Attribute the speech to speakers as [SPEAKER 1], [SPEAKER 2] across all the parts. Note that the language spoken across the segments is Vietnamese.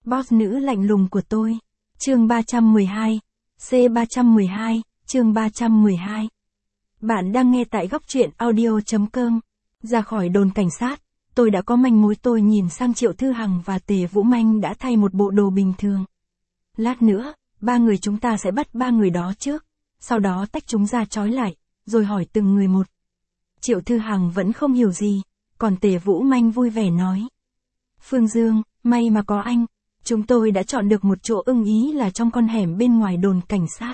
[SPEAKER 1] Boss nữ lạnh lùng của tôi. Chương 312. C312, chương 312. Bạn đang nghe tại góc truyện audio.com. Ra khỏi đồn cảnh sát, tôi đã có manh mối. Tôi nhìn sang Triệu Thư Hằng và Tề Vũ Manh đã thay một bộ đồ bình thường. Lát nữa, ba người chúng ta sẽ bắt ba người đó trước, sau đó tách chúng ra trói lại, rồi hỏi từng người một. Triệu Thư Hằng vẫn không hiểu gì, còn Tề Vũ Manh vui vẻ nói. Phương Dương, may mà có anh, chúng tôi đã chọn được một chỗ ưng ý là trong con hẻm bên ngoài đồn cảnh sát.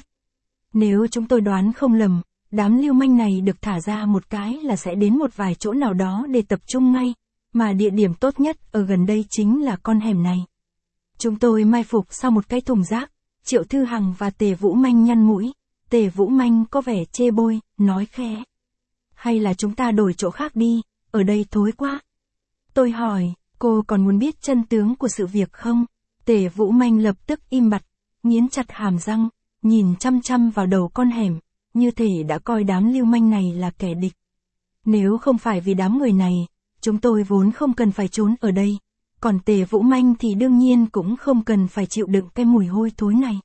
[SPEAKER 1] Nếu chúng tôi đoán không lầm, đám lưu manh này được thả ra một cái là sẽ đến một vài chỗ nào đó để tập trung ngay, mà địa điểm tốt nhất ở gần đây chính là con hẻm này. Chúng tôi mai phục sau một cái thùng rác. Triệu Thư Hằng và Tề Vũ Manh nhăn mũi. Tề Vũ Manh có vẻ chê bôi, nói khẽ. Hay là chúng ta đổi chỗ khác đi, ở đây thối quá. Tôi hỏi, cô còn muốn biết chân tướng của sự việc không? Tề Vũ Manh lập tức im bặt, nghiến chặt hàm răng, nhìn chăm chăm vào đầu con hẻm, như thể đã coi đám lưu manh này là kẻ địch. Nếu không phải vì đám người này, chúng tôi vốn không cần phải trốn ở đây. Còn Tề Vũ Manh thì đương nhiên cũng không cần phải chịu đựng cái mùi hôi thối này.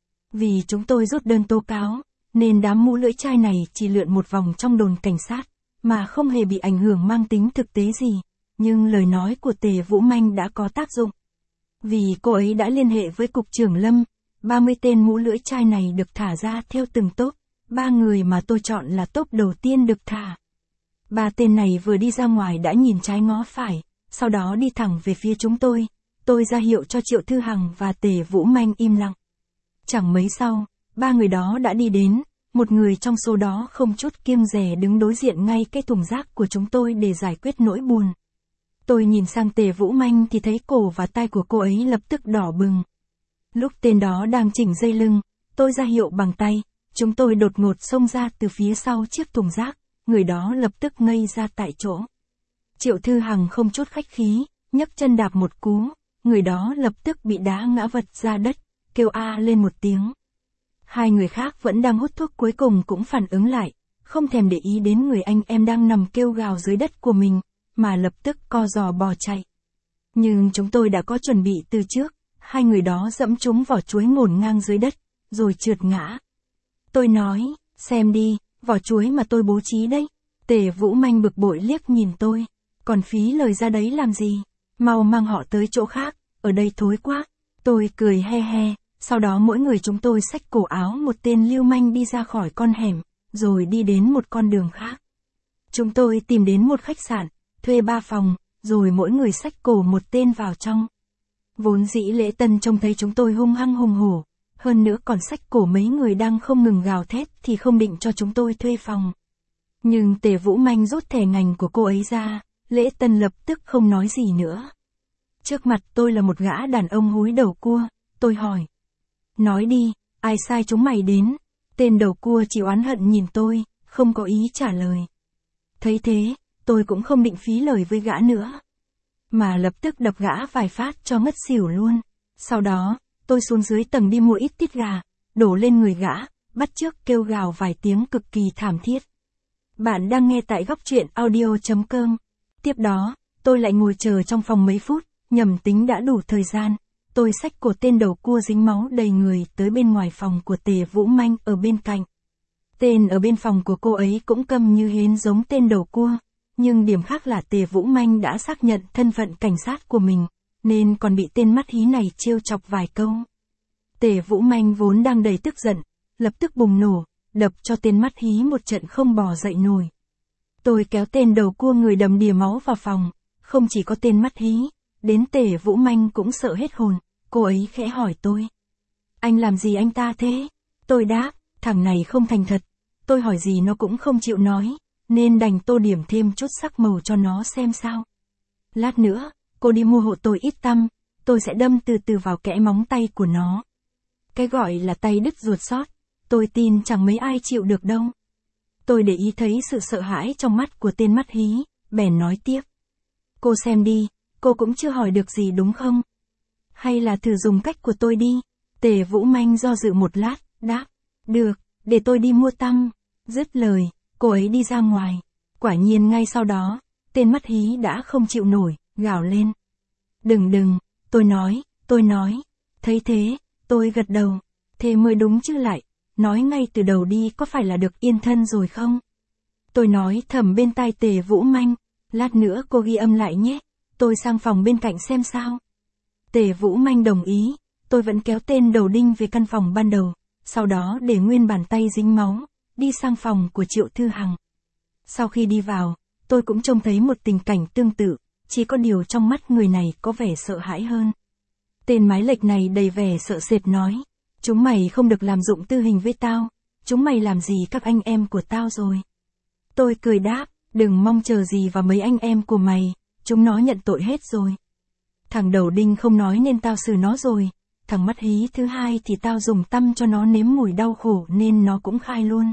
[SPEAKER 1] Vì chúng tôi rút đơn tố cáo, nên đám mũ lưỡi chai này chỉ lượn một vòng trong đồn cảnh sát, mà không hề bị ảnh hưởng mang tính thực tế gì. Nhưng lời nói của Tề Vũ Manh đã có tác dụng. Vì cô ấy đã liên hệ với Cục trưởng Lâm, 30 tên mũ lưỡi chai này được thả ra theo từng tốp, 3 người mà tôi chọn là tốp đầu tiên được thả. 3 tên này vừa đi ra ngoài đã nhìn trái ngó phải, sau đó đi thẳng về phía chúng tôi ra hiệu cho Triệu Thư Hằng và Tề Vũ Manh im lặng. Chẳng mấy sau, 3 người đó đã đi đến, một người trong số đó không chút kiêng dè đứng đối diện ngay cái thùng rác của chúng tôi để giải quyết nỗi buồn. Tôi nhìn sang Tề Vũ Manh thì thấy cổ và tai của cô ấy lập tức đỏ bừng. Lúc tên đó đang chỉnh dây lưng, tôi ra hiệu bằng tay, chúng tôi đột ngột xông ra từ phía sau chiếc thùng rác, người đó lập tức ngây ra tại chỗ. Triệu Thư Hằng không chút khách khí, nhấc chân đạp một cú, người đó lập tức bị đá ngã vật ra đất, kêu a lên một tiếng. Hai người khác vẫn đang hút thuốc cuối cùng cũng phản ứng lại, không thèm để ý đến người anh em đang nằm kêu gào dưới đất của mình, mà lập tức co giò bò chạy. Nhưng chúng tôi đã có chuẩn bị từ trước, hai người đó dẫm trúng vỏ chuối ngổn ngang dưới đất, rồi trượt ngã. Tôi nói, xem đi, vỏ chuối mà tôi bố trí đấy. Tề Vũ Manh bực bội liếc nhìn tôi. Còn phí lời ra đấy làm gì? Mau mang họ tới chỗ khác, ở đây thối quá. Tôi cười he he, sau đó mỗi người chúng tôi xách cổ áo một tên lưu manh đi ra khỏi con hẻm, rồi đi đến một con đường khác. Chúng tôi tìm đến một khách sạn, thuê 3 phòng, rồi mỗi người xách cổ một tên vào trong. Vốn dĩ Lễ Tân trông thấy chúng tôi hung hăng hùng hổ, hơn nữa còn xách cổ mấy người đang không ngừng gào thét thì không định cho chúng tôi thuê phòng. Nhưng Tề Vũ Manh rút thẻ ngành của cô ấy ra, Lễ Tân lập tức không nói gì nữa. Trước mặt tôi là một gã đàn ông húi đầu cua, tôi hỏi. Nói đi, ai sai chúng mày đến? Tên đầu cua chỉ oán hận nhìn tôi, không có ý trả lời. Thấy thế, tôi cũng không định phí lời với gã nữa, mà lập tức đập gã vài phát cho ngất xỉu luôn. Sau đó, tôi xuống dưới tầng đi mua ít tiết gà, đổ lên người gã, bắt chước kêu gào vài tiếng cực kỳ thảm thiết. Bạn đang nghe tại góc truyện audio.com. Tiếp đó, tôi lại ngồi chờ trong phòng mấy phút, nhầm tính đã đủ thời gian. Tôi xách cổ tên đầu cua dính máu đầy người tới bên ngoài phòng của Tề Vũ Manh ở bên cạnh. Tên ở bên phòng của cô ấy cũng câm như hến giống tên đầu cua. Nhưng điểm khác là Tề Vũ Manh đã xác nhận thân phận cảnh sát của mình, nên còn bị tên mắt hí này trêu chọc vài câu. Tề Vũ Manh vốn đang đầy tức giận, lập tức bùng nổ, đập cho tên mắt hí một trận không bò dậy nổi. Tôi kéo tên đầu cua người đầm đìa máu vào phòng, không chỉ có tên mắt hí, đến Tề Vũ Manh cũng sợ hết hồn, cô ấy khẽ hỏi tôi. Anh làm gì anh ta thế? Tôi đáp, thằng này không thành thật, tôi hỏi gì nó cũng không chịu nói, nên đành tô điểm thêm chút sắc màu cho nó xem sao. Lát nữa, cô đi mua hộ tôi ít tăm, tôi sẽ đâm từ từ vào kẽ móng tay của nó. Cái gọi là tay đứt ruột xót, tôi tin chẳng mấy ai chịu được đâu. Tôi để ý thấy sự sợ hãi trong mắt của tên mắt hí, bèn nói tiếp. Cô xem đi, cô cũng chưa hỏi được gì đúng không? Hay là thử dùng cách của tôi đi? Tề Vũ Manh do dự một lát, đáp. Được, để tôi đi mua tăm. Dứt lời, cô ấy đi ra ngoài. Quả nhiên ngay sau đó, tên mắt hí đã không chịu nổi, gào lên. Đừng, tôi nói, Tôi nói. Thấy thế, tôi gật đầu. Thế mới đúng chứ lại. Nói ngay từ đầu đi có phải là được yên thân rồi không? Tôi nói thầm bên tai Tề Vũ Manh. Lát nữa cô ghi âm lại nhé. Tôi sang phòng bên cạnh xem sao. Tề Vũ Manh đồng ý. Tôi vẫn kéo tên Đầu Đinh về căn phòng ban đầu. Sau đó để nguyên bàn tay dính máu. Đi sang phòng của Triệu Thư Hằng. Sau khi đi vào, tôi cũng trông thấy một tình cảnh tương tự. Chỉ có điều trong mắt người này có vẻ sợ hãi hơn. Tên mái lệch này đầy vẻ sợ sệt nói. Chúng mày không được làm dụng tư hình với tao. Chúng mày làm gì các anh em của tao rồi? Tôi cười đáp, đừng mong chờ gì vào mấy anh em của mày. Chúng nó nhận tội hết rồi. Thằng Đầu Đinh không nói nên tao xử nó rồi. Thằng mắt hí thứ hai thì tao dùng tăm cho nó nếm mùi đau khổ nên nó cũng khai luôn.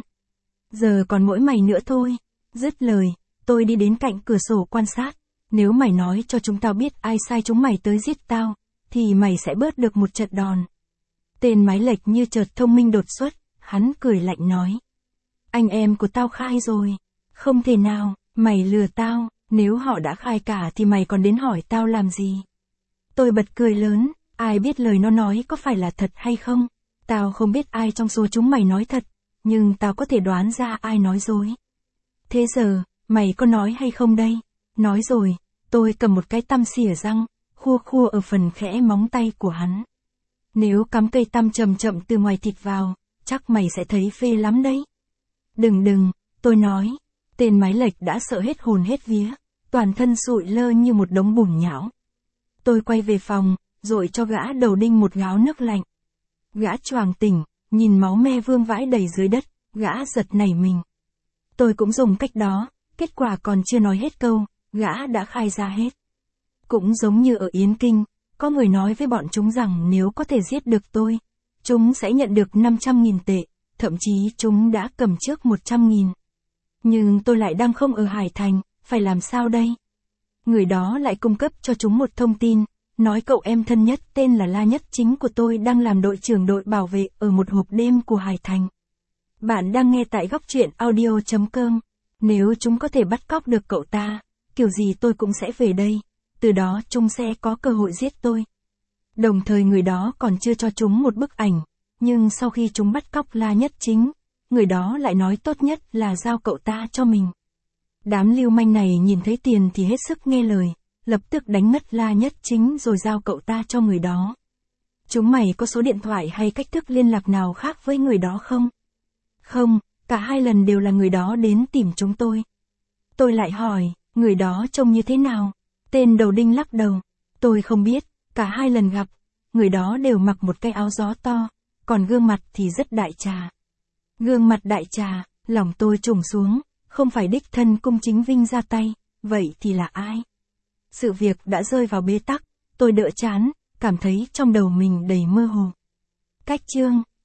[SPEAKER 1] Giờ còn mỗi mày nữa thôi. Dứt lời, tôi đi đến cạnh cửa sổ quan sát. Nếu mày nói cho chúng tao biết ai sai chúng mày tới giết tao, thì mày sẽ bớt được một trận đòn. Tên mái lệch như chợt thông minh đột xuất, hắn cười lạnh nói. Anh em của tao khai rồi. Không thể nào, mày lừa tao, nếu họ đã khai cả thì mày còn đến hỏi tao làm gì? Tôi bật cười lớn, ai biết lời nó nói có phải là thật hay không? Tao không biết ai trong số chúng mày nói thật, nhưng tao có thể đoán ra ai nói dối. Thế giờ, mày có nói hay không đây? Nói rồi, tôi cầm một cái tăm xỉa răng, khua khua ở phần khẽ móng tay của hắn. Nếu cắm cây tăm chậm chậm từ ngoài thịt vào, chắc mày sẽ thấy phê lắm đấy. Đừng, tôi nói. Tên mái lệch đã sợ hết hồn hết vía, toàn thân sụi lơ như một đống bùn nhão. Tôi quay về phòng, dội cho gã Đầu Đinh một gáo nước lạnh. Gã choàng tỉnh, nhìn máu me vương vãi đầy dưới đất, gã giật nảy mình. Tôi cũng dùng cách đó, kết quả còn chưa nói hết câu, gã đã khai ra hết. Cũng giống như ở Yến Kinh, có người nói với bọn chúng rằng nếu có thể giết được tôi, chúng sẽ nhận được 500.000 tệ, thậm chí chúng đã cầm trước 100.000. Nhưng tôi lại đang không ở Hải Thành, phải làm sao đây? Người đó lại cung cấp cho chúng một thông tin, nói cậu em thân nhất tên là La Nhất Chính của tôi đang làm đội trưởng đội bảo vệ ở một hộp đêm của Hải Thành. Bạn đang nghe tại góc truyện audio.com. Nếu chúng có thể bắt cóc được cậu ta, kiểu gì tôi cũng sẽ về đây, từ đó chúng sẽ có cơ hội giết tôi. Đồng thời người đó còn chưa cho chúng một bức ảnh, nhưng sau khi chúng bắt cóc La Nhất Chính, người đó lại nói tốt nhất là giao cậu ta cho mình. Đám lưu manh này nhìn thấy tiền thì hết sức nghe lời, lập tức đánh mất La Nhất Chính rồi giao cậu ta cho người đó. Chúng mày có số điện thoại hay cách thức liên lạc nào khác với người đó không? Không, cả hai lần đều là người đó đến tìm chúng tôi. Tôi lại hỏi, người đó trông như thế nào? Tên Đầu Đinh lắc đầu. Tôi không biết, cả hai lần gặp, người đó đều mặc một cái áo gió to, còn gương mặt thì rất đại trà. Gương mặt đại trà, lòng tôi trùng xuống, không phải đích thân Cung Chính Vinh ra tay, vậy thì là ai? Sự việc đã rơi vào bế tắc, tôi đỡ chán, cảm thấy trong đầu mình đầy mơ hồ. Cách chương